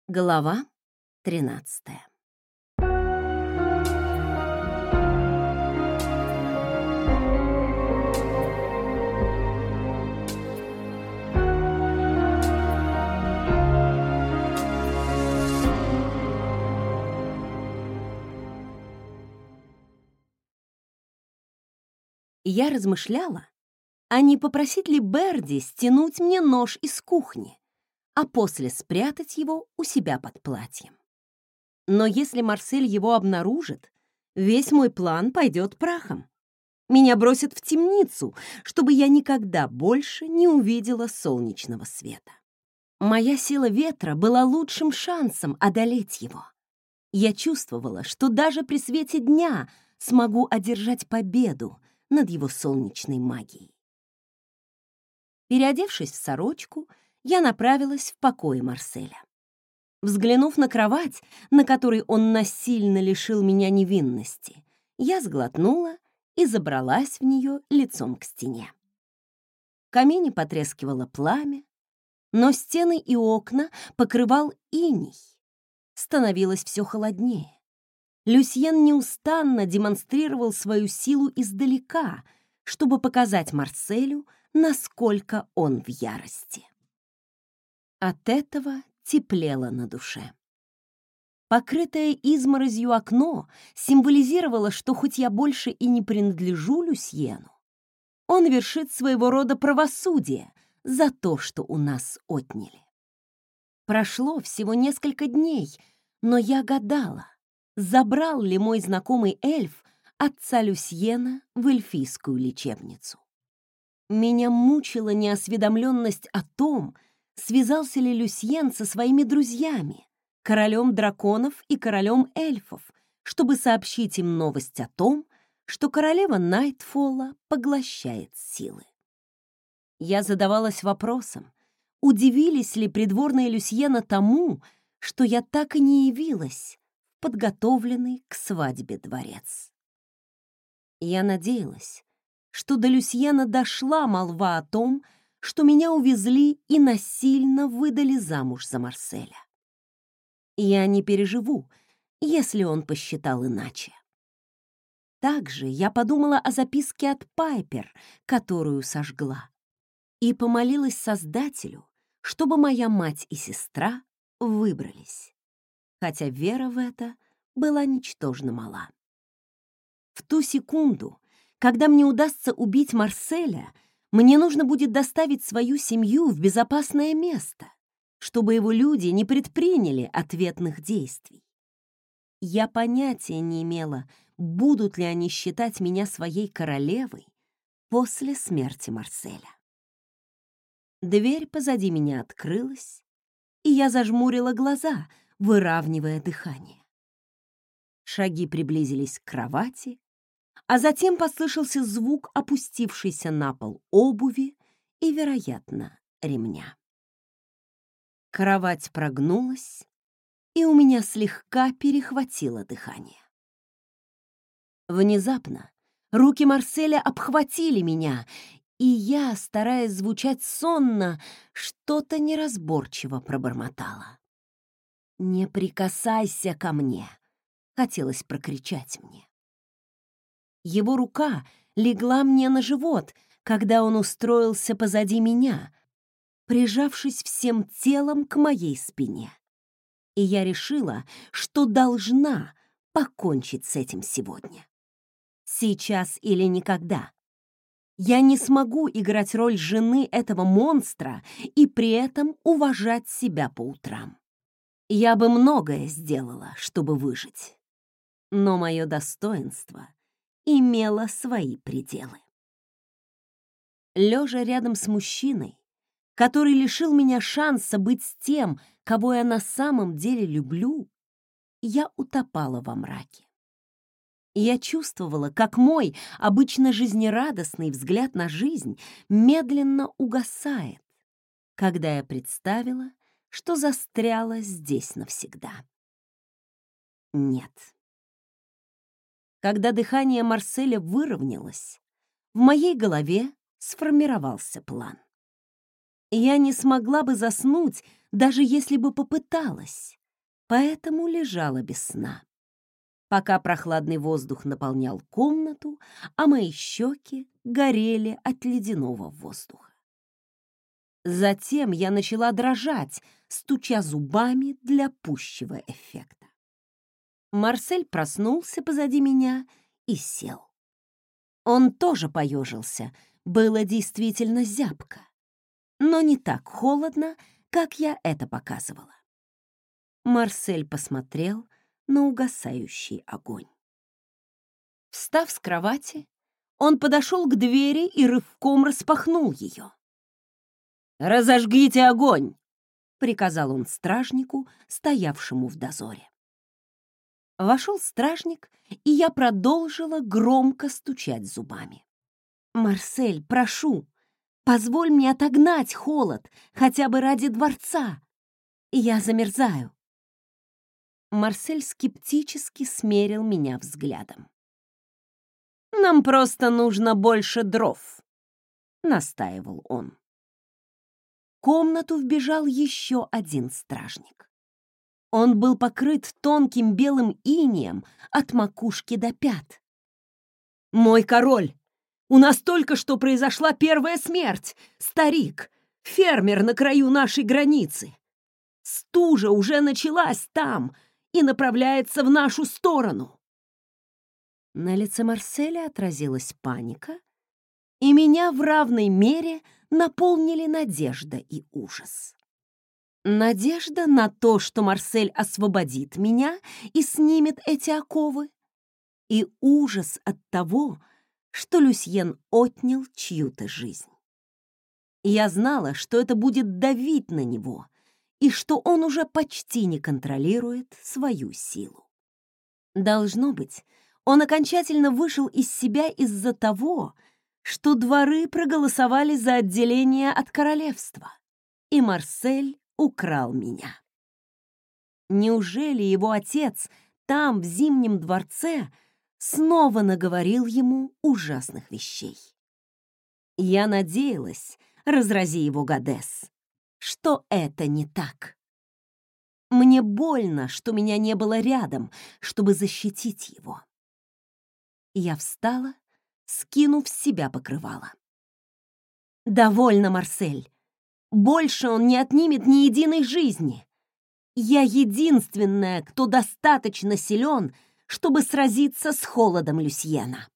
Глава 13. Я размышляла, а не попросить ли Берди стянуть мне нож из кухни, а после спрятать его у себя под платьем. Но если Марсель его обнаружит, весь мой план пойдет прахом. Меня бросят в темницу, чтобы я никогда больше не увидела солнечного света. Моя сила ветра была лучшим шансом одолеть его. Я чувствовала, что даже при свете дня смогу одержать победу над его солнечной магией. Переодевшись в сорочку, я направилась в покои Марселя. Взглянув на кровать, на которой он насильно лишил меня невинности, я сглотнула и забралась в нее лицом к стене. В камине потрескивало пламя, но стены и окна покрывал иней. Становилось все холоднее. Люсьен неустанно демонстрировал свою силу издалека, чтобы показать Марселю, насколько он в ярости. От этого теплело на душе. Покрытое изморозью окно символизировало, что хоть я больше и не принадлежу Люсьену, он вершит своего рода правосудие за то, что у нас отняли. Прошло всего несколько дней, но я гадала, забрал ли мой знакомый эльф отца Люсьена в эльфийскую лечебницу. Меня мучила неосведомленность о том, связался ли Люсьен со своими друзьями, королем драконов и королем эльфов, чтобы сообщить им новость о том, что королева Найтфолла поглощает силы. Я задавалась вопросом, удивились ли придворные Люсьена тому, что я так и не явилась в подготовленный к свадьбе дворец. Я надеялась, что до Люсьена дошла молва о том, что меня увезли и насильно выдали замуж за Марселя. Я не переживу, если он посчитал иначе. Также я подумала о записке от Пайпер, которую сожгла, и помолилась Создателю, чтобы моя мать и сестра выбрались, хотя вера в это была ничтожно мала. В ту секунду, когда мне удастся убить Марселя, мне нужно будет доставить свою семью в безопасное место, чтобы его люди не предприняли ответных действий. Я понятия не имела, будут ли они считать меня своей королевой после смерти Марселя. Дверь позади меня открылась, и я зажмурила глаза, выравнивая дыхание. Шаги приблизились к кровати, а затем послышался звук опустившейся на пол обуви и, вероятно, ремня. Кровать прогнулась, и у меня слегка перехватило дыхание. Внезапно руки Марселя обхватили меня, и я, стараясь звучать сонно, что-то неразборчиво пробормотала. «Не прикасайся ко мне!» — хотелось прокричать мне. Его рука легла мне на живот, когда он устроился позади меня, прижавшись всем телом к моей спине. И я решила, что должна покончить с этим сегодня. Сейчас или никогда. Я не смогу играть роль жены этого монстра и при этом уважать себя по утрам. Я бы многое сделала, чтобы выжить. Но мое достоинство имело свои пределы. Лежа рядом с мужчиной, который лишил меня шанса быть с тем, кого я на самом деле люблю, я утопала во мраке. Я чувствовала, как мой обычно жизнерадостный взгляд на жизнь медленно угасает, когда я представила, что застряла здесь навсегда. Нет. Когда дыхание Марселя выровнялось, в моей голове сформировался план. Я не смогла бы заснуть, даже если бы попыталась, поэтому лежала без сна, пока прохладный воздух наполнял комнату, а мои щеки горели от ледяного воздуха. Затем я начала дрожать, стуча зубами для пущего эффекта. Марсель проснулся позади меня и сел. Он тоже поежился, было действительно зябко, но не так холодно, как я это показывала. Марсель посмотрел на угасающий огонь. Встав с кровати, он подошел к двери и рывком распахнул ее. «Разожгите огонь!» — приказал он стражнику, стоявшему в дозоре. Вошел стражник, и я продолжила громко стучать зубами. «Марсель, прошу, позволь мне отогнать холод, хотя бы ради дворца. Я замерзаю». Марсель скептически смерил меня взглядом. «Нам просто нужно больше дров», — настаивал он. В комнату вбежал еще один стражник. Он был покрыт тонким белым инеем от макушки до пят. «Мой король, у нас только что произошла первая смерть! Старик, фермер на краю нашей границы! Стужа уже началась там и направляется в нашу сторону!» На лице Марселя отразилась паника, и меня в равной мере наполнили надежда и ужас. Надежда на то, что Марсель освободит меня и снимет эти оковы, и ужас от того, что Люсьен отнял чью-то жизнь. Я знала, что это будет давить на него, и что он уже почти не контролирует свою силу. Должно быть, он окончательно вышел из себя из-за того, что дворы проголосовали за отделение от королевства, и Марсель украл меня. Неужели его отец там, в Зимнем дворце, снова наговорил ему ужасных вещей? Я надеялась, разрази его Гадес, что это не так. Мне больно, что меня не было рядом, чтобы защитить его. Я встала, скинув с себя покрывало. «Довольно, Марсель. Больше он не отнимет ни единой жизни. Я единственная, кто достаточно силен, чтобы сразиться с холодом Люсьена».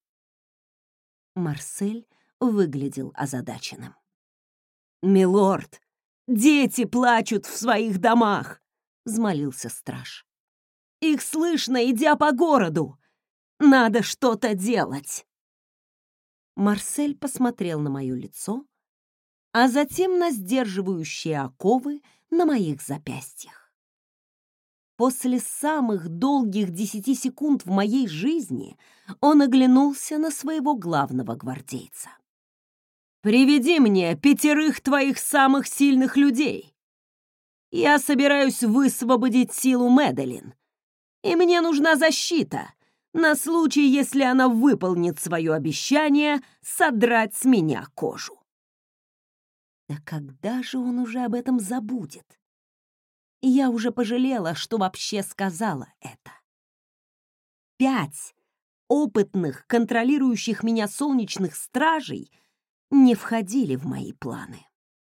Марсель выглядел озадаченным. «Милорд, дети плачут в своих домах!» — взмолился страж. «Их слышно, идя по городу! Надо что-то делать!» Марсель посмотрел на мое лицо, а затем на сдерживающие оковы на моих запястьях. После самых долгих 10 секунд в моей жизни он оглянулся на своего главного гвардейца. «Приведи мне 5 твоих самых сильных людей. Я собираюсь высвободить силу Мэдалин, и мне нужна защита на случай, если она выполнит свое обещание содрать с меня кожу». Да когда же он уже об этом забудет? Я уже пожалела, что вообще сказала это. 5 опытных, контролирующих меня солнечных стражей не входили в мои планы.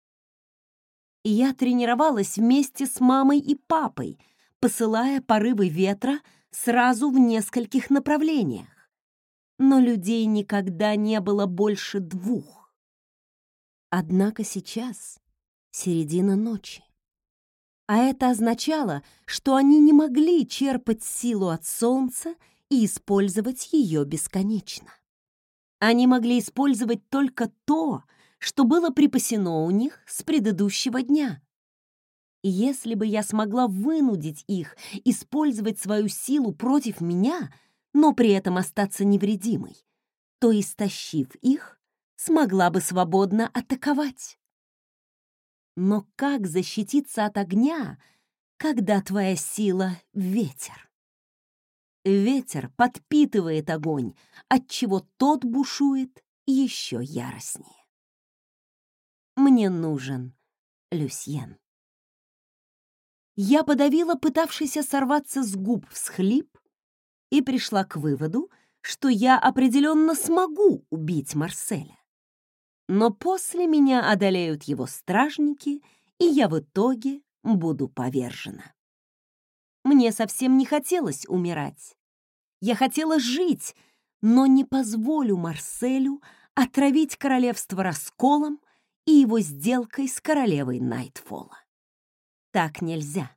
Я тренировалась вместе с мамой и папой, посылая порывы ветра сразу в нескольких направлениях. Но людей никогда не было больше 2. Однако сейчас середина ночи. А это означало, что они не могли черпать силу от солнца и использовать ее бесконечно. Они могли использовать только то, что было припасено у них с предыдущего дня. И если бы я смогла вынудить их использовать свою силу против меня, но при этом остаться невредимой, то, истощив их, смогла бы свободно атаковать. Но как защититься от огня, когда твоя сила — ветер? Ветер подпитывает огонь, отчего тот бушует еще яростнее. Мне нужен Люсьен. Я подавила пытавшийся сорваться с губ всхлип и пришла к выводу, что я определенно смогу убить Марселя. Но после меня одолеют его стражники, и я в итоге буду повержена. Мне совсем не хотелось умирать. Я хотела жить, но не позволю Марселю отравить королевство расколом и его сделкой с королевой Найтфолла. Так нельзя.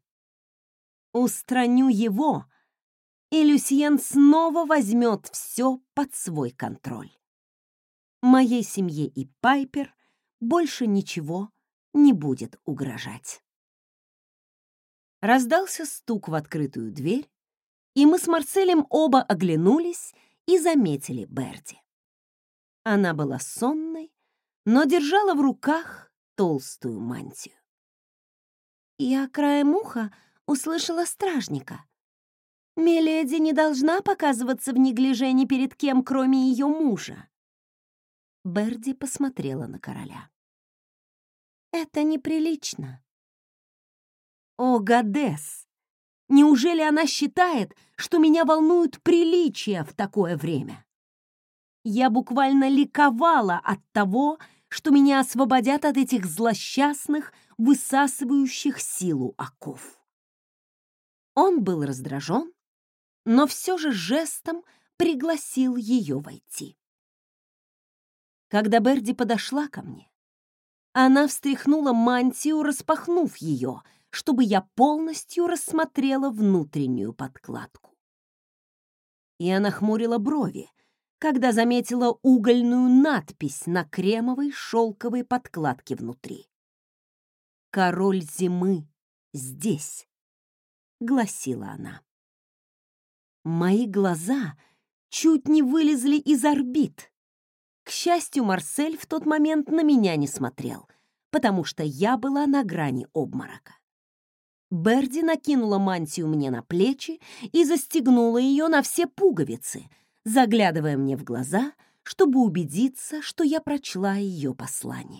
Устраню его, и Люсьен снова возьмет все под свой контроль. Моей семье и Пайпер больше ничего не будет угрожать. Раздался стук в открытую дверь, и мы с Марселем оба оглянулись и заметили Берди. Она была сонной, но держала в руках толстую мантию. Я краем уха услышала стражника. Миледи не должна показываться в неглиже ни перед кем, кроме ее мужа. Берди посмотрела на короля. Это неприлично. О, Гадес! Неужели она считает, что меня волнуют приличия в такое время? Я буквально ликовала от того, что меня освободят от этих злосчастных, высасывающих силу оков. Он был раздражен, но все же жестом пригласил ее войти. Когда Берди подошла ко мне, она встряхнула мантию, распахнув ее, чтобы я полностью рассмотрела внутреннюю подкладку. Я нахмурила брови, когда заметила угольную надпись на кремовой шелковой подкладке внутри. «Король зимы здесь», — гласила она. Мои глаза чуть не вылезли из орбит. К счастью, Марсель в тот момент на меня не смотрел, потому что я была на грани обморока. Берди накинула мантию мне на плечи и застегнула ее на все пуговицы, заглядывая мне в глаза, чтобы убедиться, что я прочла ее послание.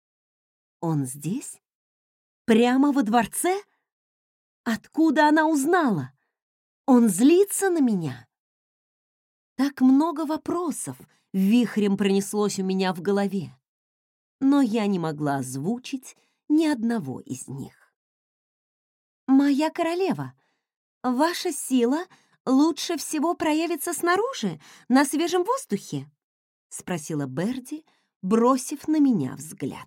Он здесь? Прямо во дворце? Откуда она узнала? Он злится на меня? Так много вопросов вихрем пронеслось у меня в голове, но я не могла озвучить ни одного из них. «Моя королева, ваша сила лучше всего проявится снаружи, на свежем воздухе?» — спросила Берди, бросив на меня взгляд.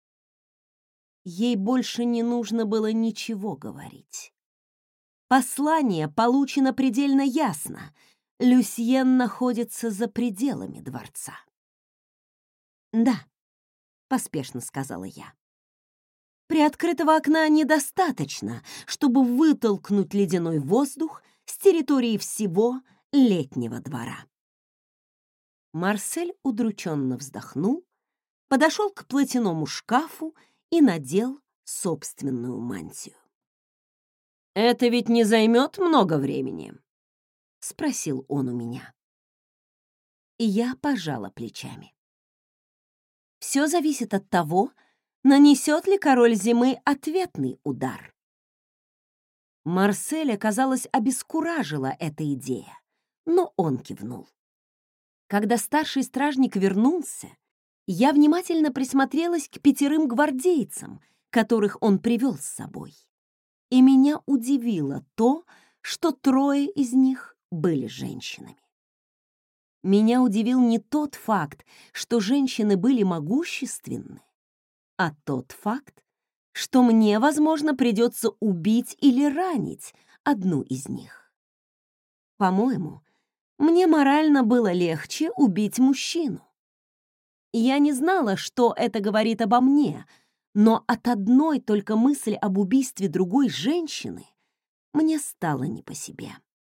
Ей больше не нужно было ничего говорить. Послание получено предельно ясно. Люсьен находится за пределами дворца. «Да», — поспешно сказала я. Приоткрытого окна недостаточно, чтобы вытолкнуть ледяной воздух с территории всего летнего двора. Марсель удрученно вздохнул, подошел к платяному шкафу и надел собственную мантию. «Это ведь не займет много времени?» — спросил он у меня. И я пожала плечами. Все зависит от того, нанесет ли король зимы ответный удар. Марселя, казалось, обескуражила эта идея, но он кивнул. Когда старший стражник вернулся, я внимательно присмотрелась к 5 гвардейцам, которых он привел с собой. И меня удивило то, что 3 из них были женщинами. Меня удивил не тот факт, что женщины были могущественны, а тот факт, что мне, возможно, придется убить или ранить одну из них. По-моему, мне морально было легче убить мужчину. Я не знала, что это говорит обо мне, но от одной только мысли об убийстве другой женщины мне стало не по себе.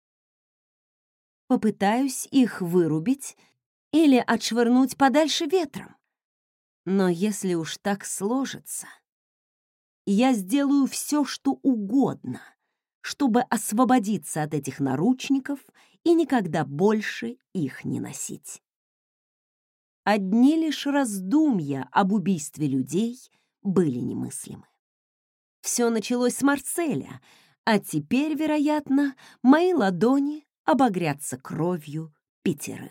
Попытаюсь их вырубить или отшвырнуть подальше ветром. Но если уж так сложится, я сделаю все, что угодно, чтобы освободиться от этих наручников и никогда больше их не носить. Одни лишь раздумья об убийстве людей были немыслимы. Все началось с Марселя, а теперь, вероятно, мои ладони обогрятся кровью 5.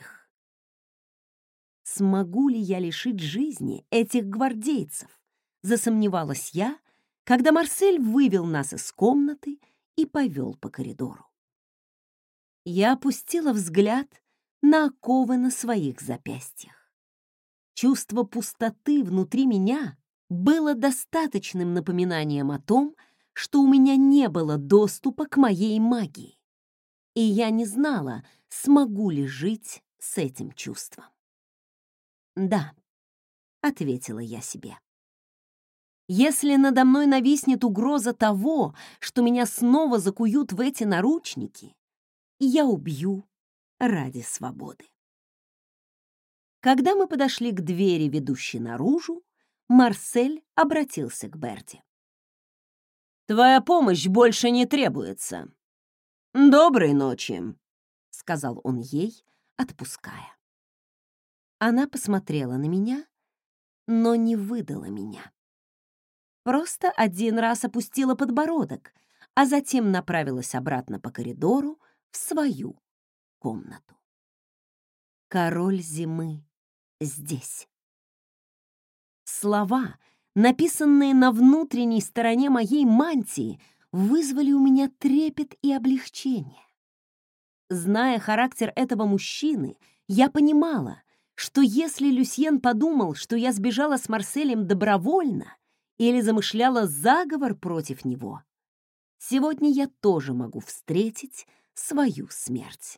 Смогу ли я лишить жизни этих гвардейцев? Засомневалась я, когда Марсель вывел нас из комнаты и повел по коридору. Я опустила взгляд на оковы на своих запястьях. Чувство пустоты внутри меня было достаточным напоминанием о том, что у меня не было доступа к моей магии, и я не знала, смогу ли жить с этим чувством. «Да», — ответила я себе. «Если надо мной нависнет угроза того, что меня снова закуют в эти наручники, я убью ради свободы». Когда мы подошли к двери, ведущей наружу, Марсель обратился к Берти. «Твоя помощь больше не требуется. Доброй ночи», — сказал он ей, отпуская. Она посмотрела на меня, но не выдала меня. Просто один раз опустила подбородок, а затем направилась обратно по коридору в свою комнату. Король зимы здесь. Слова, написанные на внутренней стороне моей мантии, вызвали у меня трепет и облегчение. Зная характер этого мужчины, я понимала, что если Люсьен подумал, что я сбежала с Марселем добровольно или замышляла заговор против него, сегодня я тоже могу встретить свою смерть.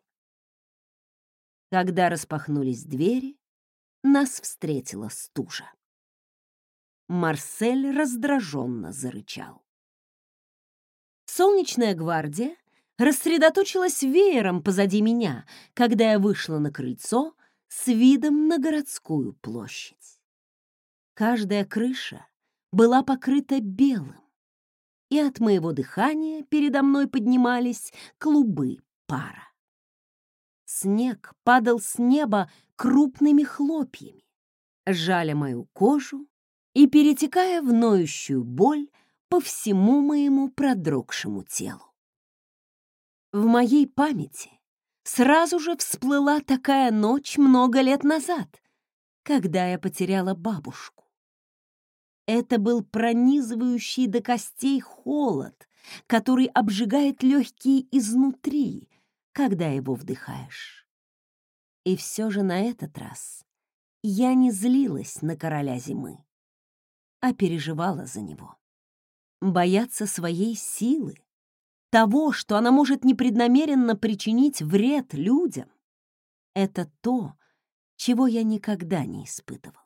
Когда распахнулись двери, нас встретила стужа. Марсель раздраженно зарычал. Солнечная гвардия рассредоточилась веером позади меня, когда я вышла на крыльцо с видом на городскую площадь. Каждая крыша была покрыта белым, и от моего дыхания передо мной поднимались клубы пара. Снег падал с неба крупными хлопьями, жаля мою кожу и перетекая в ноющую боль по всему моему продрогшему телу. В моей памяти сразу же всплыла такая ночь много лет назад, когда я потеряла бабушку. Это был пронизывающий до костей холод, который обжигает легкие изнутри, когда его вдыхаешь. И все же на этот раз я не злилась на короля зимы, а переживала за него. Бояться своей силы, того, что она может непреднамеренно причинить вред людям, это то, чего я никогда не испытывала.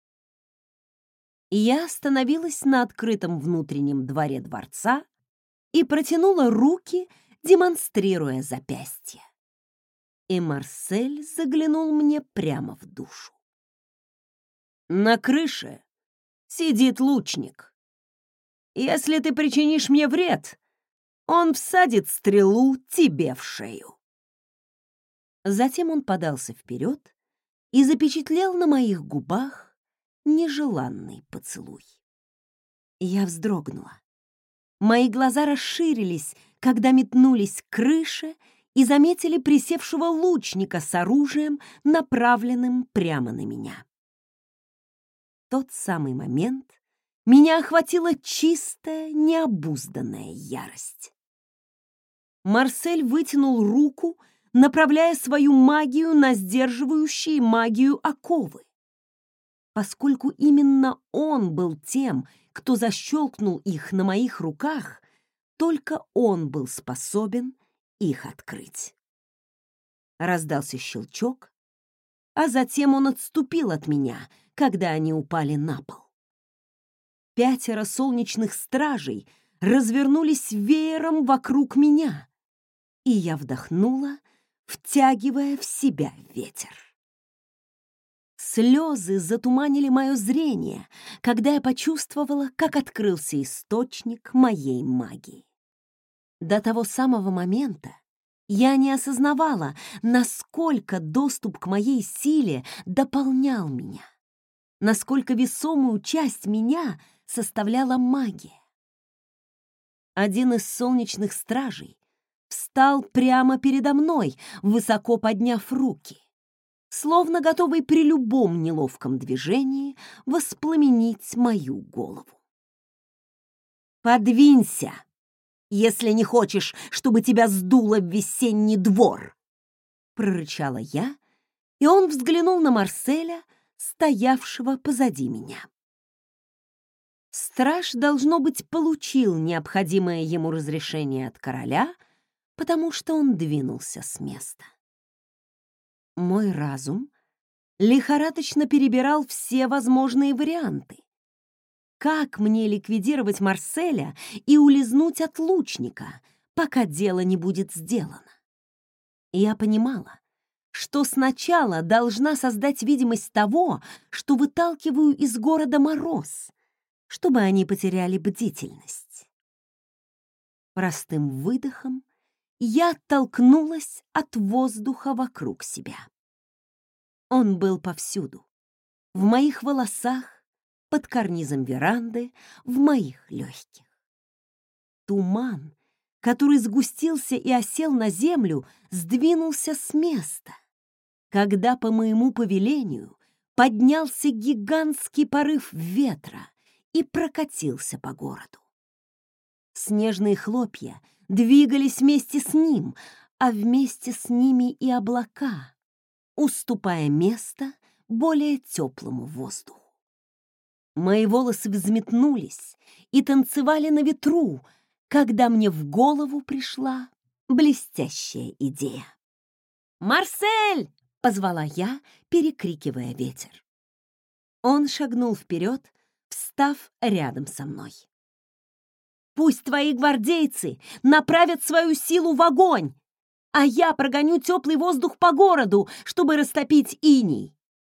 И я остановилась на открытом внутреннем дворе дворца и протянула руки, демонстрируя запястье. И Марсель заглянул мне прямо в душу. «На крыше сидит лучник. Если ты причинишь мне вред, он всадит стрелу тебе в шею». Затем он подался вперед и запечатлел на моих губах нежеланный поцелуй. Я вздрогнула. Мои глаза расширились, когда метнулись к крыше и заметили присевшего лучника с оружием, направленным прямо на меня. В тот самый момент меня охватила чистая, необузданная ярость. Марсель вытянул руку, направляя свою магию на сдерживающие магию оковы. Поскольку именно он был тем, кто защелкнул их на моих руках, только он был способен их открыть. Раздался щелчок, а затем он отступил от меня, когда они упали на пол. 5 солнечных стражей развернулись веером вокруг меня, и я вдохнула, втягивая в себя ветер. Слезы затуманили мое зрение, когда я почувствовала, как открылся источник моей магии. До того самого момента я не осознавала, насколько доступ к моей силе дополнял меня, насколько весомую часть меня составляла магия. Один из солнечных стражей встал прямо передо мной, высоко подняв руки, словно готовый при любом неловком движении воспламенить мою голову. «Подвинься, если не хочешь, чтобы тебя сдуло в весенний двор!» — прорычала я, и он взглянул на Марселя, стоявшего позади меня. Страж, должно быть, получил необходимое ему разрешение от короля, потому что он двинулся с места. Мой разум лихорадочно перебирал все возможные варианты. Как мне ликвидировать Марселя и улизнуть от лучника, пока дело не будет сделано? Я понимала, что сначала должна создать видимость того, что выталкиваю из города мороз, чтобы они потеряли бдительность. Простым выдохом я оттолкнулась от воздуха вокруг себя. Он был повсюду. В моих волосах, под карнизом веранды, в моих легких. Туман, который сгустился и осел на землю, сдвинулся с места, когда по моему повелению поднялся гигантский порыв ветра и прокатился по городу. Снежные хлопья двигались вместе с ним, а вместе с ними и облака, уступая место более теплому воздуху. Мои волосы взметнулись и танцевали на ветру, когда мне в голову пришла блестящая идея. «Марсель!» — позвала я, перекрикивая ветер. Он шагнул вперед, встав рядом со мной. «Пусть твои гвардейцы направят свою силу в огонь, а я прогоню теплый воздух по городу, чтобы растопить иней».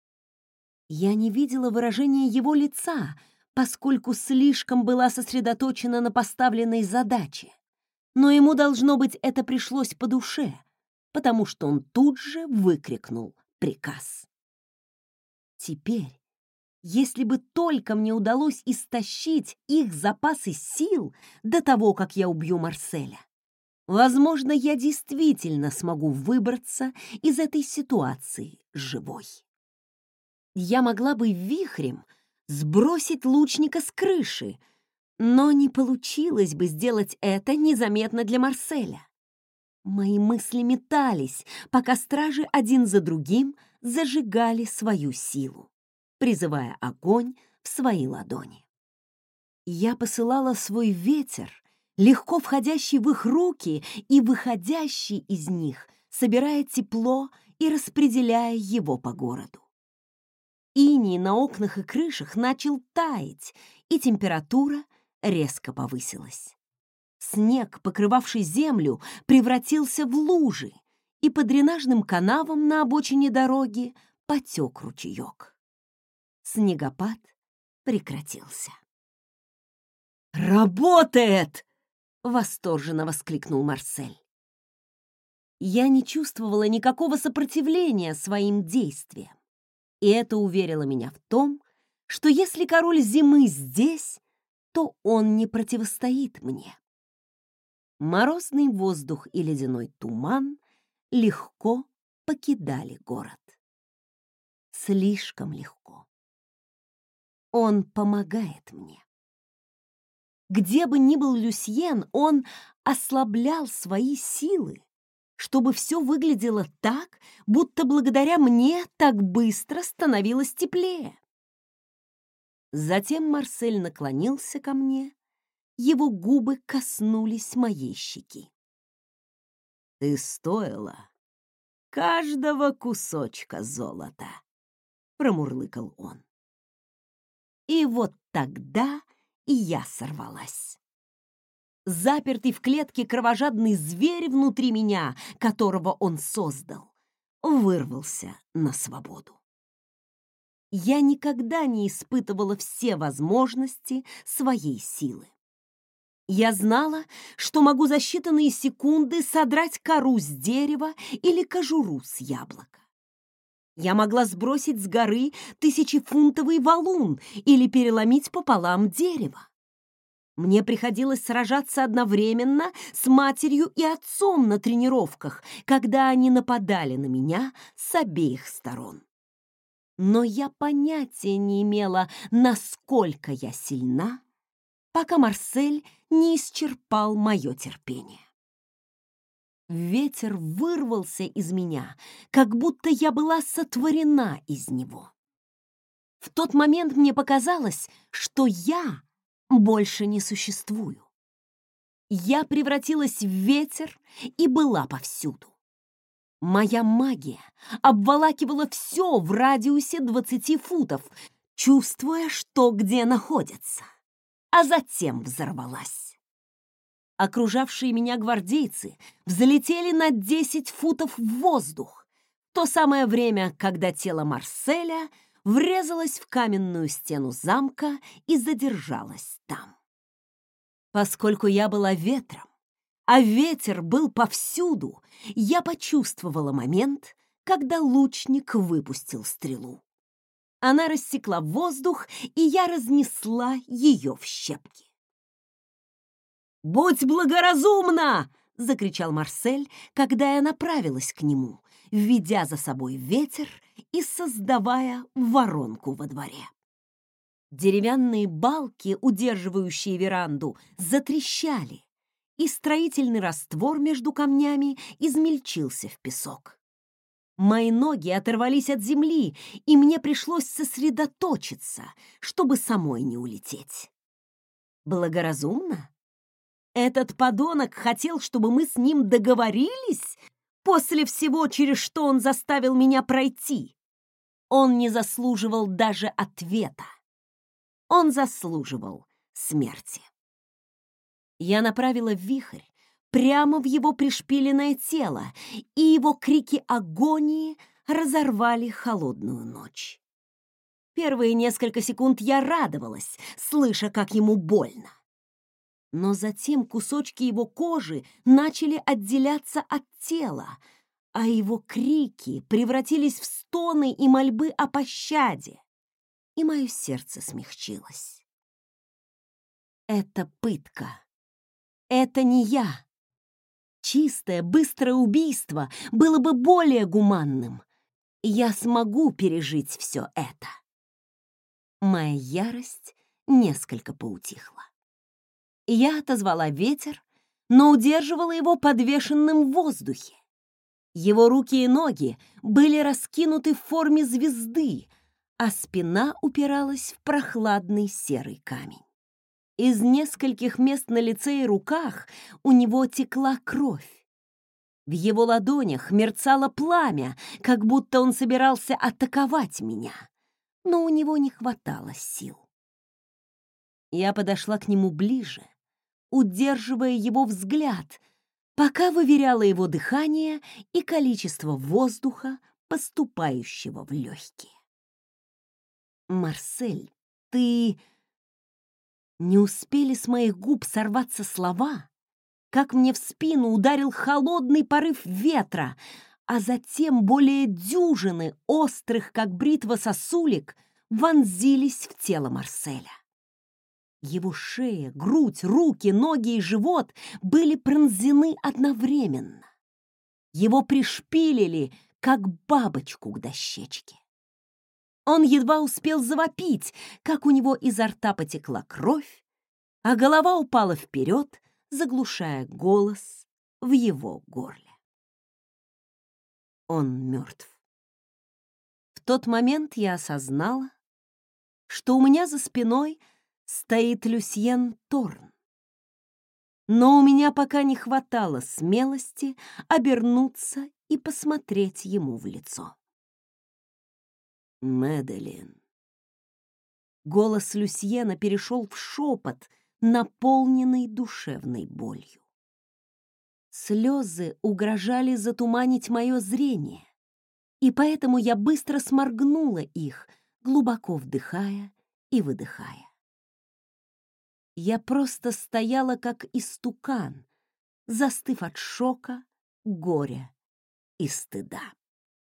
Я не видела выражения его лица, поскольку слишком была сосредоточена на поставленной задаче, но ему, должно быть, это пришлось по душе, потому что он тут же выкрикнул приказ. Теперь, если бы только мне удалось истощить их запасы сил до того, как я убью Марселя, возможно, я действительно смогу выбраться из этой ситуации живой. Я могла бы вихрем сбросить лучника с крыши, но не получилось бы сделать это незаметно для Марселя. Мои мысли метались, пока стражи один за другим зажигали свою силу, призывая огонь в свои ладони. Я посылала свой ветер, легко входящий в их руки и выходящий из них, собирая тепло и распределяя его по городу. Иней на окнах и крышах начал таять, и температура резко повысилась. Снег, покрывавший землю, превратился в лужи, и по дренажным канавам на обочине дороги потек ручеек. Снегопад прекратился. «Работает!» — восторженно воскликнул Марсель. Я не чувствовала никакого сопротивления своим действиям. И это уверило меня в том, что если король зимы здесь, то он не противостоит мне. Морозный воздух и ледяной туман легко покидали город. Слишком легко. Он помогает мне. Где бы ни был Люсьен, он ослаблял свои силы, чтобы все выглядело так, будто благодаря мне так быстро становилось теплее. Затем Марсель наклонился ко мне, его губы коснулись моей щеки. «Ты стоила каждого кусочка золота», — промурлыкал он. И вот тогда и я сорвалась. Запертый в клетке кровожадный зверь внутри меня, которого он создал, вырвался на свободу. Я никогда не испытывала все возможности своей силы. Я знала, что могу за считанные секунды содрать кору с дерева или кожуру с яблока. Я могла сбросить с горы 1000-фунтовый валун или переломить пополам дерево. Мне приходилось сражаться одновременно с матерью и отцом на тренировках, когда они нападали на меня с обеих сторон. Но я понятия не имела, насколько я сильна, пока Марсель не исчерпал мое терпение. Ветер вырвался из меня, как будто я была сотворена из него. В тот момент мне показалось, что я больше не существую. Я превратилась в ветер и была повсюду. Моя магия обволакивала все в радиусе 20 футов, чувствуя, что где находится, а затем взорвалась. Окружавшие меня гвардейцы взлетели на 10 футов в воздух, в то самое время, когда тело Марселя врезалось в каменную стену замка и задержалось там. Поскольку я была ветром, а ветер был повсюду, я почувствовала момент, когда лучник выпустил стрелу. Она рассекла воздух, и я разнесла ее в щепки. «Будь благоразумна!» — закричал Марсель, когда я направилась к нему, ведя за собой ветер и создавая воронку во дворе. Деревянные балки, удерживающие веранду, затрещали, и строительный раствор между камнями измельчился в песок. Мои ноги оторвались от земли, и мне пришлось сосредоточиться, чтобы самой не улететь. Благоразумно? Этот подонок хотел, чтобы мы с ним договорились после всего, через что он заставил меня пройти. Он не заслуживал даже ответа. Он заслуживал смерти. Я направила вихрь прямо в его пришпиленное тело, и его крики агонии разорвали холодную ночь. Первые несколько секунд я радовалась, слыша, как ему больно. Но затем кусочки его кожи начали отделяться от тела, а его крики превратились в стоны и мольбы о пощаде, и мое сердце смягчилось. Это пытка. Это не я. Чистое, быстрое убийство было бы более гуманным. Я смогу пережить все это. Моя ярость несколько поутихла. Я отозвала ветер, но удерживала его подвешенным в воздухе. Его руки и ноги были раскинуты в форме звезды, а спина упиралась в прохладный серый камень. Из нескольких мест на лице и руках у него текла кровь. В его ладонях мерцало пламя, как будто он собирался атаковать меня, но у него не хватало сил. Я подошла к нему ближе, удерживая его взгляд, пока выверяла его дыхание и количество воздуха, поступающего в легкие. «Марсель, ты...» Не успели с моих губ сорваться слова, как мне в спину ударил холодный порыв ветра, а затем более дюжины острых, как бритва сосулек, вонзились в тело Марселя. Его шея, грудь, руки, ноги и живот были пронзены одновременно. Его пришпилили, как бабочку к дощечке. Он едва успел завопить, как у него изо рта потекла кровь, а голова упала вперед, заглушая голос в его горле. Он мертв. В тот момент я осознала, что у меня за спиной стоит Люсьен Торн. Но у меня пока не хватало смелости обернуться и посмотреть ему в лицо. «Мэдалин». Голос Люсьена перешел в шепот, наполненный душевной болью. Слезы угрожали затуманить мое зрение, и поэтому я быстро сморгнула их, глубоко вдыхая и выдыхая. Я просто стояла как истукан, застыв от шока, горя и стыда.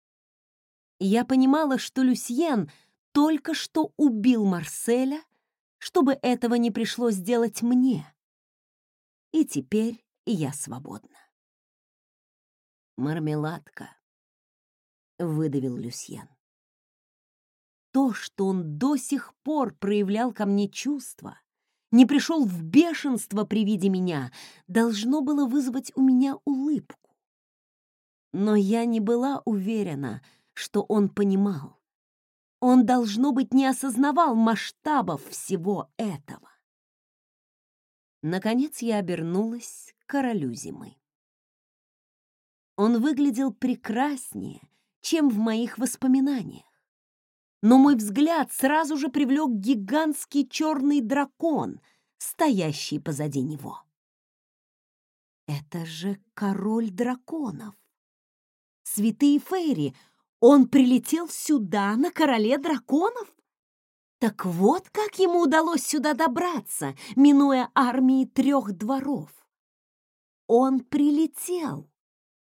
Я понимала, что Люсьен только что убил Марселя, чтобы этого не пришлось делать мне. И теперь я свободна. «Мармеладка», — выдавил Люсьен. То, что он до сих пор проявлял ко мне чувства, не пришел в бешенство при виде меня, должно было вызвать у меня улыбку. Но я не была уверена, что он понимал. Он, должно быть, не осознавал масштабов всего этого. Наконец я обернулась к королю зимы. Он выглядел прекраснее, чем в моих воспоминаниях. Но мой взгляд сразу же привлек гигантский черный дракон, стоящий позади него. Это же король драконов. Святые фейри, он прилетел сюда на короле драконов? Так вот как ему удалось сюда добраться, минуя армии 3 дворов. Он прилетел.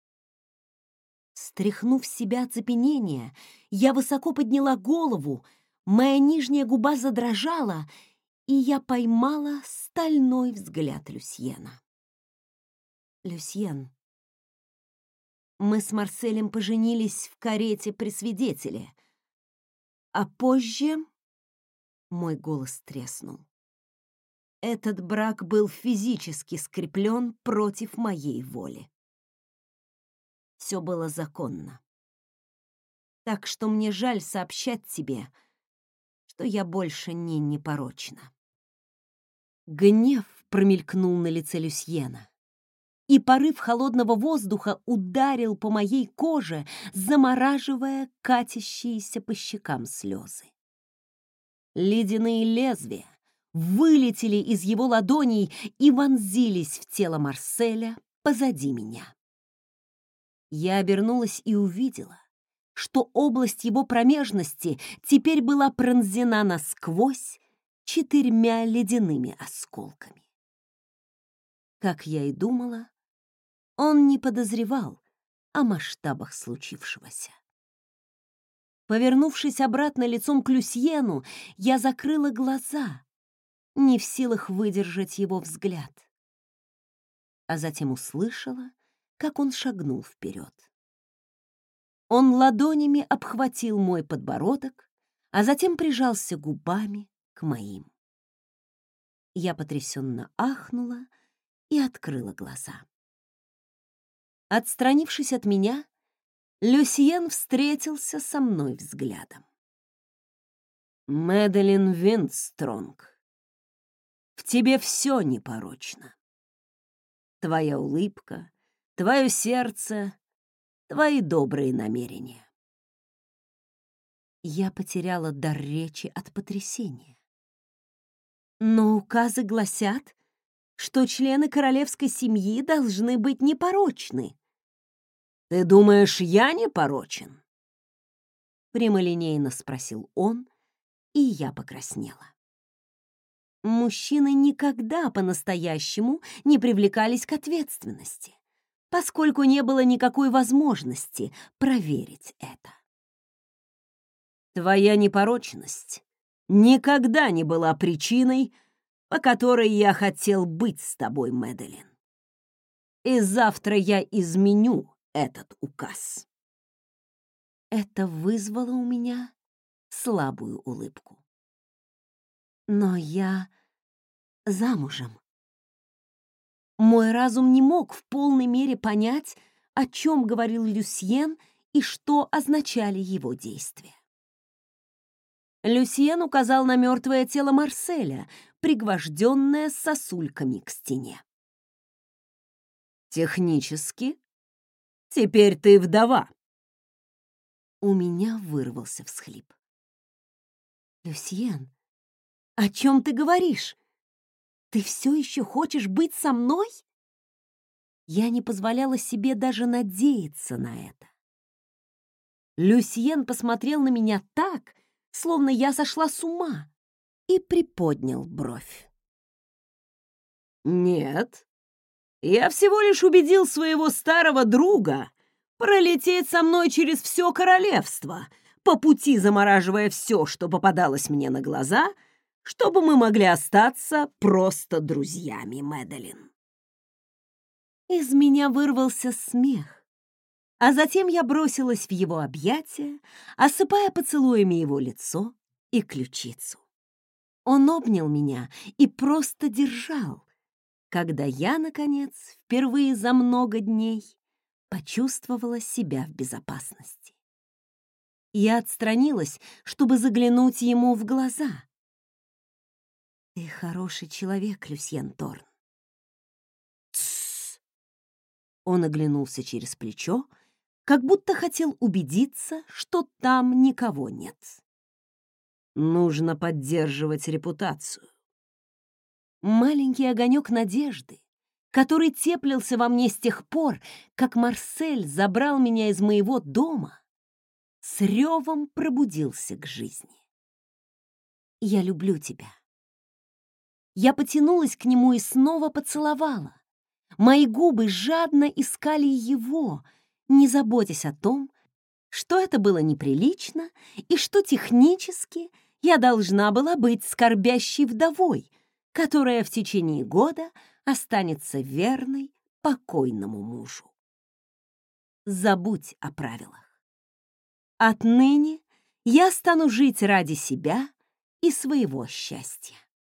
Стряхнув с себя оцепенение, я высоко подняла голову, моя нижняя губа задрожала, и я поймала стальной взгляд Люсьена. «Люсьен, мы с Марселем поженились в карете при свидетеле, а позже...» Мой голос треснул. «Этот брак был физически скреплен против моей воли. Все было законно. Так что мне жаль сообщать тебе, что я больше не непорочна». Гнев промелькнул на лице Люсьена, и порыв холодного воздуха ударил по моей коже, замораживая катящиеся по щекам слезы. Ледяные лезвия вылетели из его ладоней и вонзились в тело Марселя позади меня. Я обернулась и увидела, что область его промежности теперь была пронзена насквозь 4 ледяными осколками. Как я и думала, он не подозревал о масштабах случившегося. Повернувшись обратно лицом к Люсьену, я закрыла глаза, не в силах выдержать его взгляд. А затем услышала, как он шагнул вперед. Он ладонями обхватил мой подбородок, а затем прижался губами к моим. Я потрясенно ахнула и открыла глаза. Отстранившись от меня, Люсьен встретился со мной взглядом. «Мэдалин Винстронг, в тебе все непорочно. Твоя улыбка, твое сердце, твои добрые намерения». Я потеряла дар речи от потрясения. Но указы гласят, что члены королевской семьи должны быть непорочны. «Ты думаешь, я непорочен?» Прямолинейно спросил он, и я покраснела. Мужчины никогда по-настоящему не привлекались к ответственности, поскольку не было никакой возможности проверить это. Твоя непорочность никогда не была причиной, по которой я хотел быть с тобой, Мэдалин. И завтра я изменю этот указ. Это вызвало у меня слабую улыбку. Но я замужем. Мой разум не мог в полной мере понять, о чем говорил Люсьен и что означали его действия. Люсьен указал на мертвое тело Марселя, пригвожденное сосульками к стене. «Технически, теперь ты вдова». У меня вырвался всхлип. «Люсьен, о чем ты говоришь? Ты все еще хочешь быть со мной?» Я не позволяла себе даже надеяться на это. Люсьен посмотрел на меня так, словно я сошла с ума, и приподнял бровь. «Нет, я всего лишь убедил своего старого друга пролететь со мной через все королевство, по пути замораживая все, что попадалось мне на глаза, чтобы мы могли остаться просто друзьями, Мэдалин». Из меня вырвался смех, а затем я бросилась в его объятия, осыпая поцелуями его лицо и ключицу. Он обнял меня и просто держал, когда я, наконец, впервые за много дней почувствовала себя в безопасности. Я отстранилась, чтобы заглянуть ему в глаза. «Ты хороший человек, Люсьен Торн». «Тссс!» Он оглянулся через плечо, как будто хотел убедиться, что там никого нет. «Нужно поддерживать репутацию». Маленький огонек надежды, который теплился во мне с тех пор, как Марсель забрал меня из моего дома, с ревом пробудился к жизни. «Я люблю тебя». Я потянулась к нему и снова поцеловала. Мои губы жадно искали его, не заботясь о том, что это было неприлично и что технически я должна была быть скорбящей вдовой, которая в течение года останется верной покойному мужу. Забудь о правилах. Отныне я стану жить ради себя и своего счастья.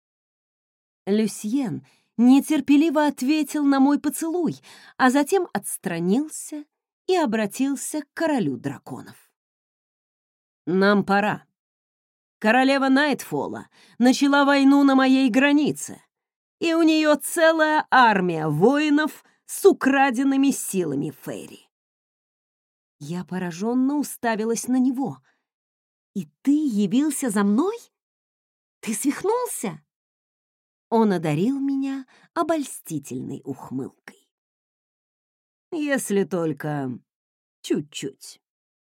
Люсьен нетерпеливо ответил на мой поцелуй, а затем отстранился и обратился к королю драконов. «Нам пора. Королева Найтфолла начала войну на моей границе, и у нее целая армия воинов с украденными силами Фейри». Я пораженно уставилась на него. «И ты явился за мной? Ты свихнулся?» Он одарил меня обольстительной ухмылкой. «Если только чуть-чуть».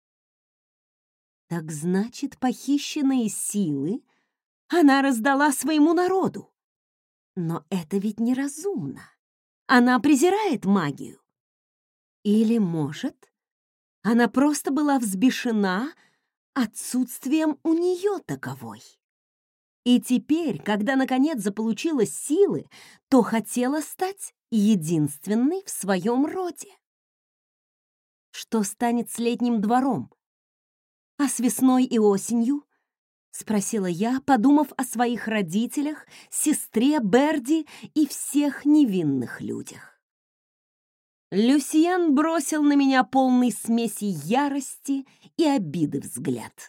Так значит, похищенные силы она раздала своему народу. Но это ведь неразумно. Она презирает магию. Или, может, она просто была взбешена отсутствием у нее таковой. И теперь, когда наконец заполучила силы, то хотела стать единственной в своем роде. Что станет с летним двором? А с весной и осенью? Спросила я, подумав о своих родителях, сестре Берди и всех невинных людях. Люсьен бросил на меня полный смеси ярости и обиды взгляд.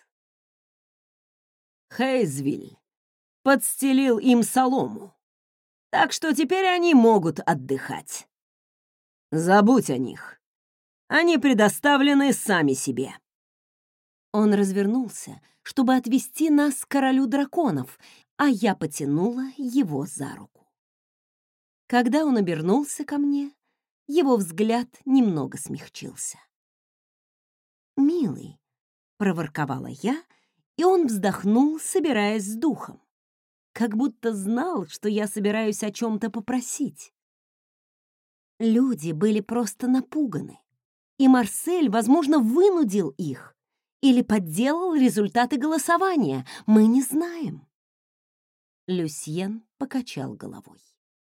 Хейзвиль подстелил им солому, так что теперь они могут отдыхать. Забудь о них. Они предоставлены сами себе. Он развернулся, чтобы отвести нас к королю драконов, а я потянула его за руку. Когда он обернулся ко мне, его взгляд немного смягчился. «Милый», — проворковала я, и он вздохнул, собираясь с духом, как будто знал, что я собираюсь о чем-то попросить. Люди были просто напуганы, и Марсель, возможно, вынудил их или подделал результаты голосования. Мы не знаем. Люсьен покачал головой.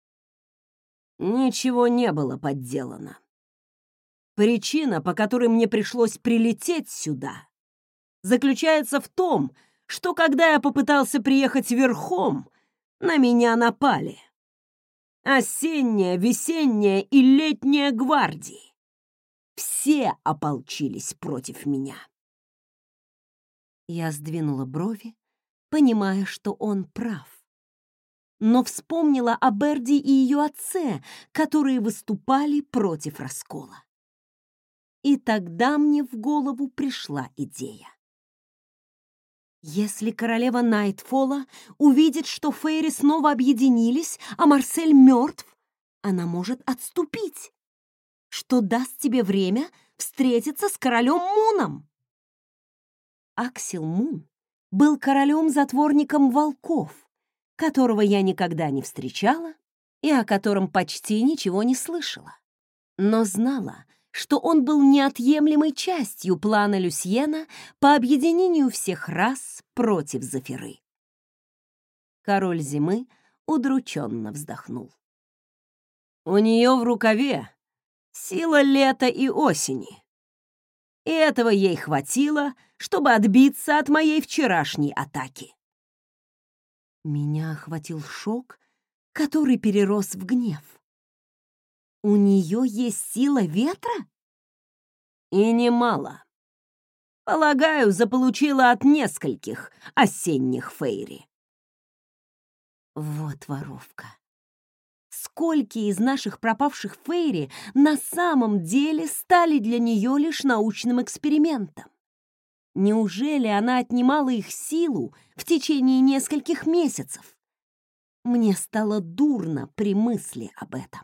Ничего не было подделано. Причина, по которой мне пришлось прилететь сюда, заключается в том, что когда я попытался приехать верхом, на меня напали. Осенняя, весенняя и летняя гвардии. Все ополчились против меня. Я сдвинула брови, понимая, что он прав. Но вспомнила о Берди и ее отце, которые выступали против раскола. И тогда мне в голову пришла идея. Если королева Найтфолла увидит, что Фейри снова объединились, а Марсель мертв, она может отступить, что даст тебе время встретиться с королем Муном. Аксел Мун был королем-затворником волков, которого я никогда не встречала и о котором почти ничего не слышала, но знала, что он был неотъемлемой частью плана Люсьена по объединению всех рас против Зафиры. Король зимы удрученно вздохнул. У нее в рукаве сила лета и осени. И этого ей хватило, чтобы отбиться от моей вчерашней атаки. Меня охватил шок, который перерос в гнев. У нее есть сила ветра? И немало. Полагаю, заполучила от нескольких осенних фейри. Вот воровка. Сколько из наших пропавших фейри на самом деле стали для нее лишь научным экспериментом? Неужели она отнимала их силу в течение нескольких месяцев? Мне стало дурно при мысли об этом.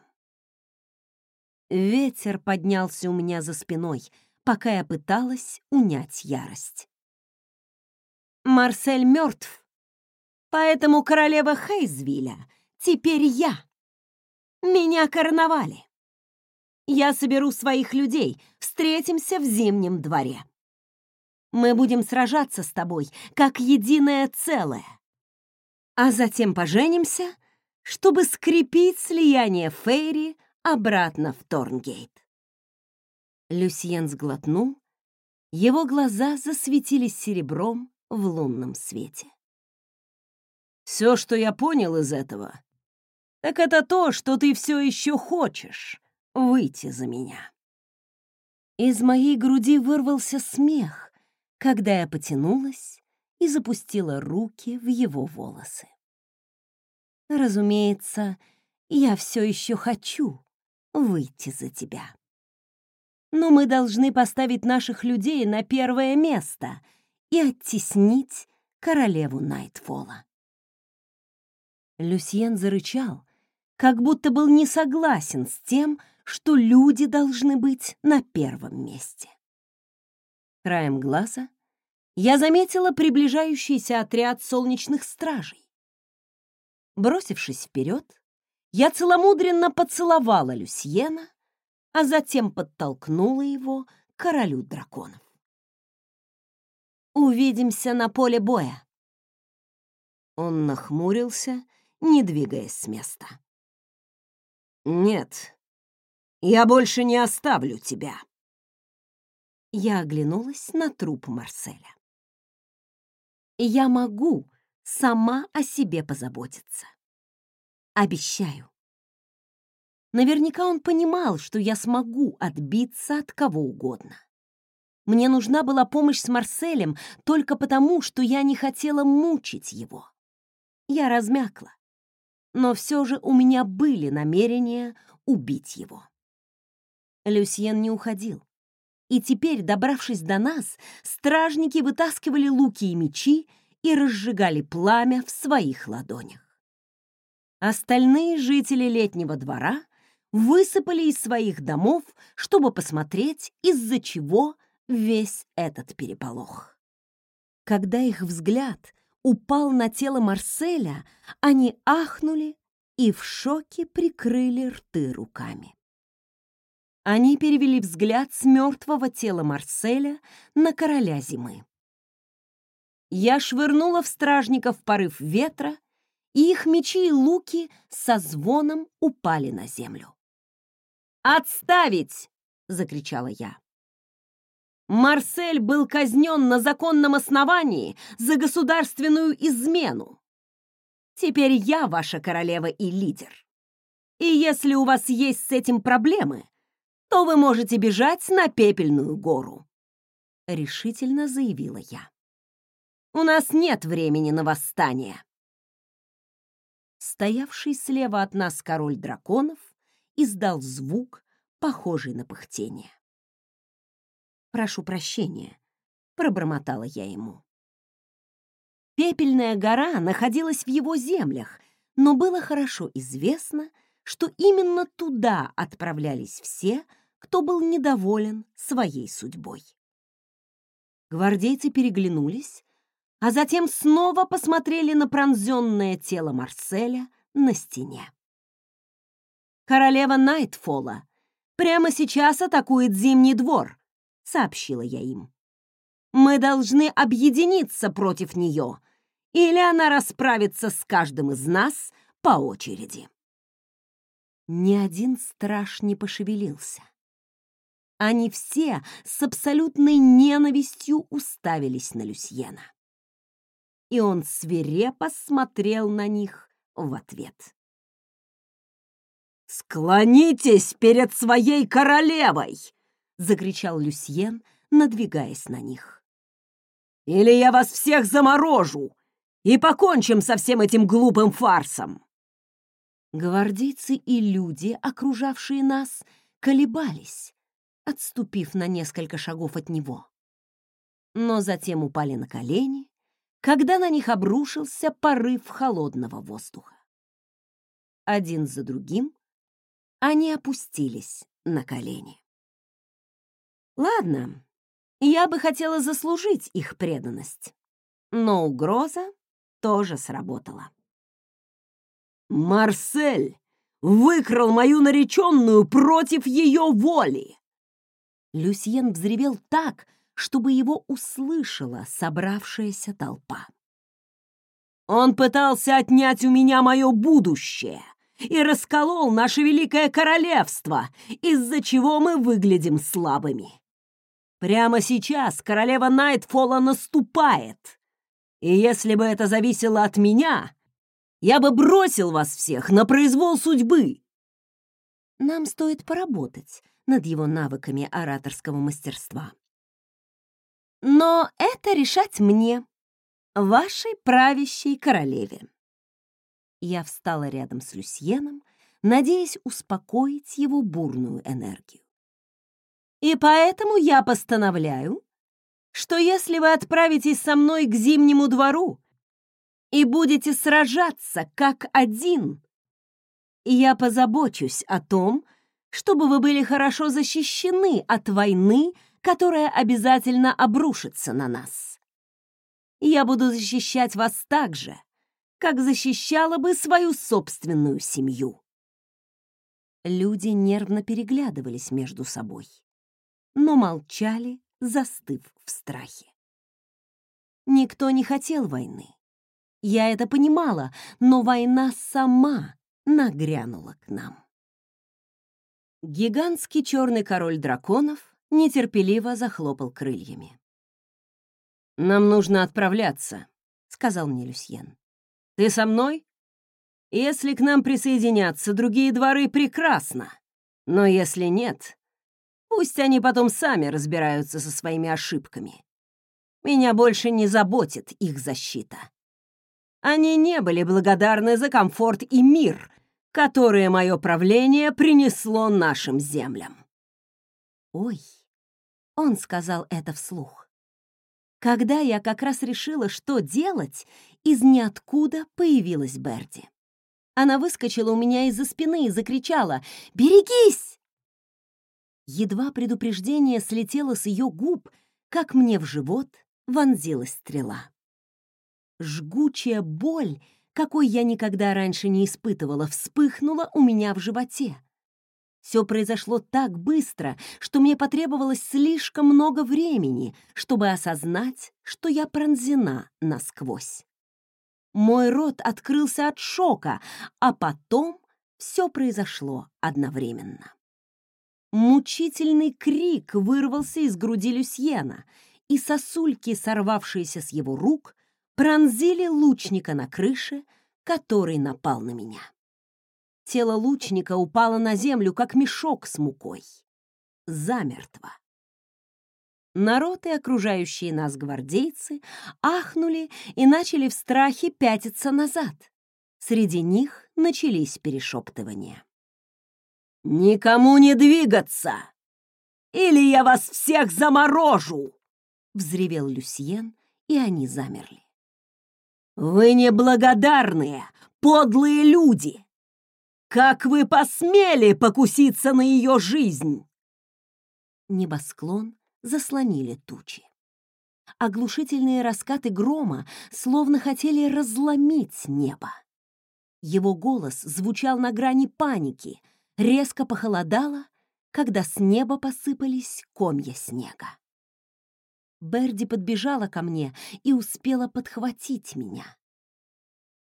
Ветер поднялся у меня за спиной, пока я пыталась унять ярость. Марсель мертв, поэтому королева Хейзвиля теперь я. Меня короновали. Я соберу своих людей, встретимся в Зимнем дворе. Мы будем сражаться с тобой, как единое целое. А затем поженимся, чтобы скрепить слияние Фейри обратно в Торнгейт. Люсьен сглотнул, его глаза засветились серебром в лунном свете. Все, что я понял из этого, так это то, что ты все еще хочешь выйти за меня. Из моей груди вырвался смех, когда я потянулась и запустила руки в его волосы. Разумеется, я все еще хочу выйти за тебя. Но мы должны поставить наших людей на первое место и оттеснить королеву Найтфолла. Люсьен зарычал, как будто был не согласен с тем, что люди должны быть на первом месте. Краем глаза я заметила приближающийся отряд солнечных стражей. Бросившись вперед, я целомудренно поцеловала Люсьена, а затем подтолкнула его к королю драконов. «Увидимся на поле боя». Он нахмурился, не двигаясь с места. «Нет, я больше не оставлю тебя». Я оглянулась на труп Марселя. Я могу сама о себе позаботиться. Обещаю. Наверняка он понимал, что я смогу отбиться от кого угодно. Мне нужна была помощь с Марселем только потому, что я не хотела мучить его. Я размякла, но все же у меня были намерения убить его. Люсьен не уходил. И теперь, добравшись до нас, стражники вытаскивали луки и мечи и разжигали пламя в своих ладонях. Остальные жители Летнего двора высыпали из своих домов, чтобы посмотреть, из-за чего весь этот переполох. Когда их взгляд упал на тело Марселя, они ахнули и в шоке прикрыли рты руками. Они перевели взгляд с мертвого тела Марселя на короля зимы. Я швырнула в стражников порыв ветра, и их мечи и луки со звоном упали на землю. «Отставить!» — закричала я. Марсель был казнен на законном основании за государственную измену. Теперь я ваша королева и лидер. И если у вас есть с этим проблемы, то вы можете бежать на Пепельную гору», — решительно заявила я. «У нас нет времени на восстание». Стоявший слева от нас король драконов издал звук, похожий на пыхтение. «Прошу прощения», — пробормотала я ему. Пепельная гора находилась в его землях, но было хорошо известно, что именно туда отправлялись все, кто был недоволен своей судьбой. Гвардейцы переглянулись, а затем снова посмотрели на пронзенное тело Марселя на стене. «Королева Найтфолла прямо сейчас атакует Зимний двор», — сообщила я им. «Мы должны объединиться против нее или она расправится с каждым из нас по очереди. Ни один страж не пошевелился. Они все с абсолютной ненавистью уставились на Люсьена. И он свирепо смотрел на них в ответ. «Склонитесь перед своей королевой!» — закричал Люсьен, надвигаясь на них. «Или я вас всех заморожу и покончим со всем этим глупым фарсом!» Гвардейцы и люди, окружавшие нас, колебались, отступив на несколько шагов от него. Но затем упали на колени, когда на них обрушился порыв холодного воздуха. Один за другим они опустились на колени. Ладно, я бы хотела заслужить их преданность, но угроза тоже сработала. «Марсель выкрал мою нареченную против ее воли!» Люсьен взревел так, чтобы его услышала собравшаяся толпа. «Он пытался отнять у меня мое будущее и расколол наше великое королевство, из-за чего мы выглядим слабыми. Прямо сейчас королева Найтфолла наступает, и если бы это зависело от меня, я бы бросил вас всех на произвол судьбы». Нам стоит поработать над его навыками ораторского мастерства. Но это решать мне, вашей правящей королеве. Я встала рядом с Люсьеном, надеясь успокоить его бурную энергию. И поэтому я постановляю, что если вы отправитесь со мной к Зимнему двору и будете сражаться как один, я позабочусь о том, чтобы вы были хорошо защищены от войны, которая обязательно обрушится на нас. Я буду защищать вас так же, как защищала бы свою собственную семью». Люди нервно переглядывались между собой, но молчали, застыв в страхе. Никто не хотел войны. Я это понимала, но война сама нагрянула к нам. Гигантский черный король драконов нетерпеливо захлопал крыльями. «Нам нужно отправляться», — сказал мне Люсьен. «Ты со мной? Если к нам присоединятся другие дворы, прекрасно. Но если нет, пусть они потом сами разбираются со своими ошибками. Меня больше не заботит их защита. Они не были благодарны за комфорт и мир, которые мое правление принесло нашим землям». Ой, он сказал это вслух. Когда я как раз решила, что делать, из ниоткуда появилась Берди. Она выскочила у меня из-за спины и закричала: «Берегись!» Едва предупреждение слетело с ее губ, как мне в живот вонзилась стрела. Жгучая боль, какой я никогда раньше не испытывала, вспыхнула у меня в животе. Все произошло так быстро, что мне потребовалось слишком много времени, чтобы осознать, что я пронзена насквозь. Мой рот открылся от шока, а потом все произошло одновременно. Мучительный крик вырвался из груди Люсьена, и сосульки, сорвавшиеся с его рук, пронзили лучника на крыше, который напал на меня. Тело лучника упало на землю, как мешок с мукой. Замертво. Народ и окружающие нас гвардейцы ахнули и начали в страхе пятиться назад. Среди них начались перешептывания. «Никому не двигаться! Или я вас всех заморожу!» — взревел Люсьен, и они замерли. «Вы неблагодарные, подлые люди! Как вы посмели покуситься на ее жизнь?» Небосклон заслонили тучи. Оглушительные раскаты грома словно хотели разломить небо. Его голос звучал на грани паники, резко похолодало, когда с неба посыпались комья снега. Берди подбежала ко мне и успела подхватить меня.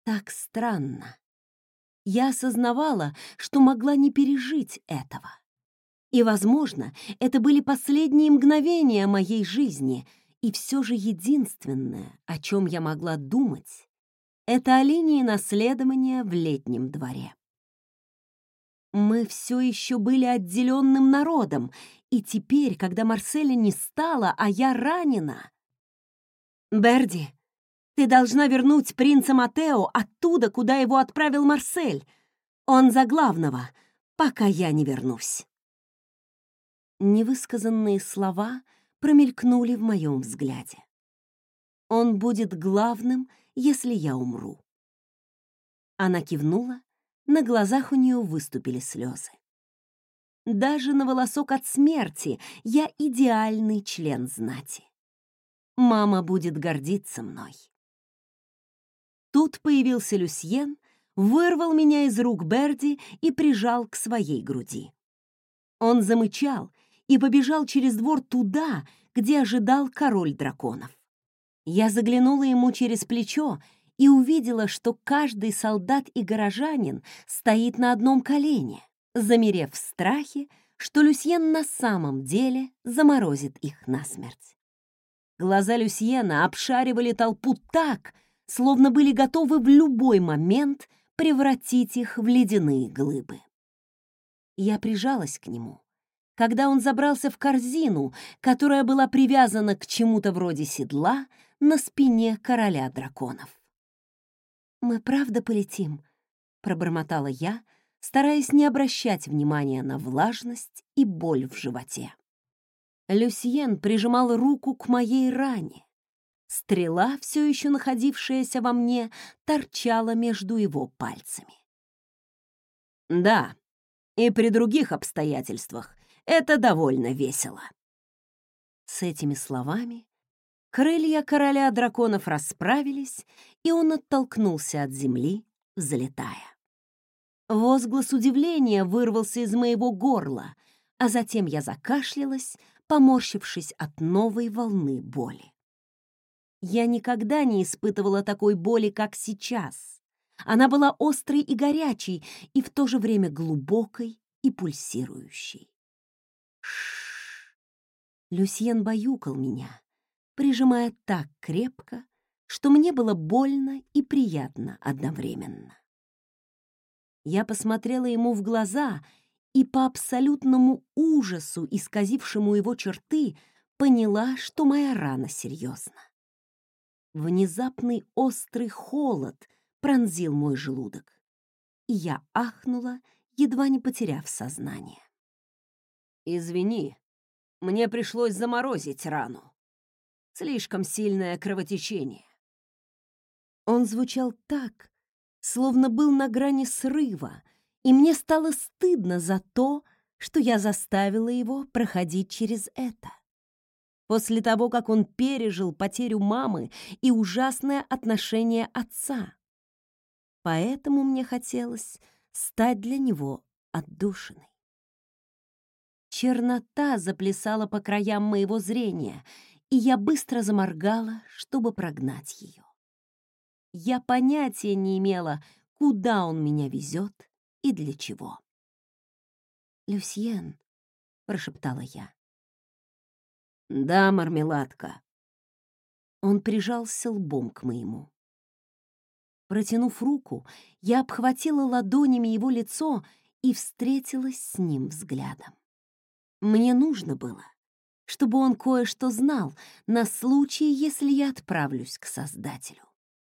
Так странно. Я осознавала, что могла не пережить этого. И, возможно, это были последние мгновения моей жизни, и все же единственное, о чем я могла думать, это о линии наследования в Летнем дворе. Мы все еще были отделенным народом, и теперь, когда Марселя не стало, а я ранена... «Берди, ты должна вернуть принца Матео оттуда, куда его отправил Марсель. Он за главного, пока я не вернусь». Невысказанные слова промелькнули в моем взгляде. «Он будет главным, если я умру». Она кивнула, на глазах у нее выступили слезы. Даже на волосок от смерти я идеальный член знати. Мама будет гордиться мной. Тут появился Люсьен, вырвал меня из рук Берди и прижал к своей груди. Он замычал и побежал через двор туда, где ожидал король драконов. Я заглянула ему через плечо и увидела, что каждый солдат и горожанин стоит на одном колене, замерев в страхе, что Люсьен на самом деле заморозит их насмерть. Глаза Люсьена обшаривали толпу так, словно были готовы в любой момент превратить их в ледяные глыбы. Я прижалась к нему, когда он забрался в корзину, которая была привязана к чему-то вроде седла на спине короля драконов. «Мы правда полетим?» — пробормотала я, стараясь не обращать внимания на влажность и боль в животе. Люсьен прижимал руку к моей ране. Стрела, все еще находившаяся во мне, торчала между его пальцами. «Да, и при других обстоятельствах это довольно весело». С этими словами крылья короля драконов расправились, и он оттолкнулся от земли, взлетая. Возглас удивления вырвался из моего горла, а затем я закашлялась, поморщившись от новой волны боли. Я никогда не испытывала такой боли, как сейчас. Она была острой и горячей, и в то же время глубокой и пульсирующей. Шш. Люсьен баюкал меня, прижимая так крепко, что мне было больно и приятно одновременно. Я посмотрела ему в глаза и по абсолютному ужасу, исказившему его черты, поняла, что моя рана серьезна. Внезапный острый холод пронзил мой желудок, и я ахнула, едва не потеряв сознание. «Извини, мне пришлось заморозить рану. Слишком сильное кровотечение». Он звучал так, словно был на грани срыва, и мне стало стыдно за то, что я заставила его проходить через это. После того, как он пережил потерю мамы и ужасное отношение отца. Поэтому мне хотелось стать для него отдушиной. Чернота заплясала по краям моего зрения, и я быстро заморгала, чтобы прогнать ее. Я понятия не имела, куда он меня везет и для чего. «Люсьен», — прошептала я. «Да, мармеладка». Он прижался лбом к моему. Протянув руку, я обхватила ладонями его лицо и встретилась с ним взглядом. Мне нужно было, чтобы он кое-что знал на случай, если я отправлюсь к Создателю.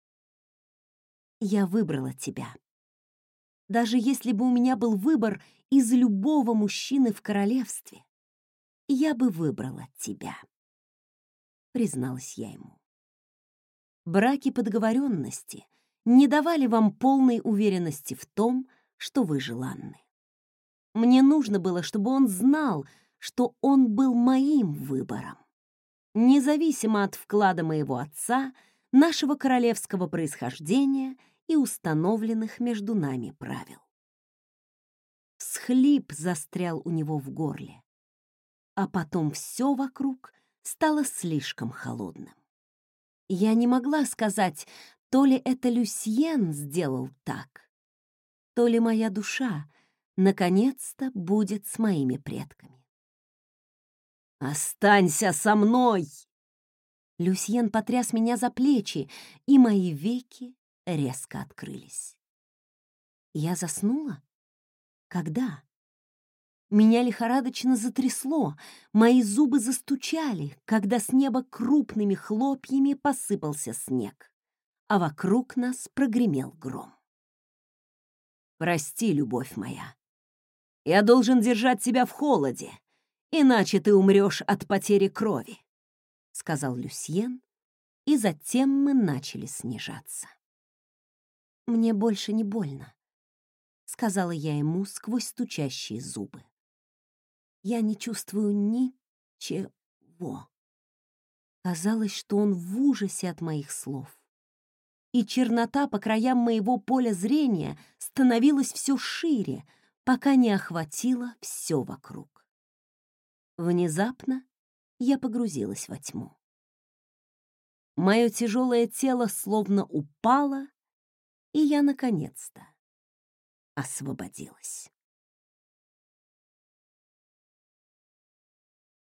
Я выбрала тебя. Даже если бы у меня был выбор из любого мужчины в королевстве, я бы выбрала тебя, призналась я ему. Браки по договоренности не давали вам полной уверенности в том, что вы желанны. Мне нужно было, чтобы он знал, что он был моим выбором, независимо от вклада моего отца, нашего королевского происхождения и установленных между нами правил. Всхлип застрял у него в горле, а потом все вокруг стало слишком холодным. Я не могла сказать То ли это Люсьен сделал так, то ли моя душа наконец-то будет с моими предками. «Останься со мной!» Люсьен потряс меня за плечи, и мои веки резко открылись. Я заснула? Когда? Меня лихорадочно затрясло, мои зубы застучали, когда с неба крупными хлопьями посыпался снег, а вокруг нас прогремел гром. «Прости, любовь моя. Я должен держать тебя в холоде, иначе ты умрешь от потери крови», — сказал Люсьен, и затем мы начали снижаться. «Мне больше не больно», — сказала я ему сквозь стучащие зубы. «Я не чувствую ничего». Казалось, что он в ужасе от моих слов. И чернота по краям моего поля зрения становилась все шире, пока не охватила все вокруг. Внезапно я погрузилась во тьму. Мое тяжелое тело словно упало, и я наконец-то освободилась.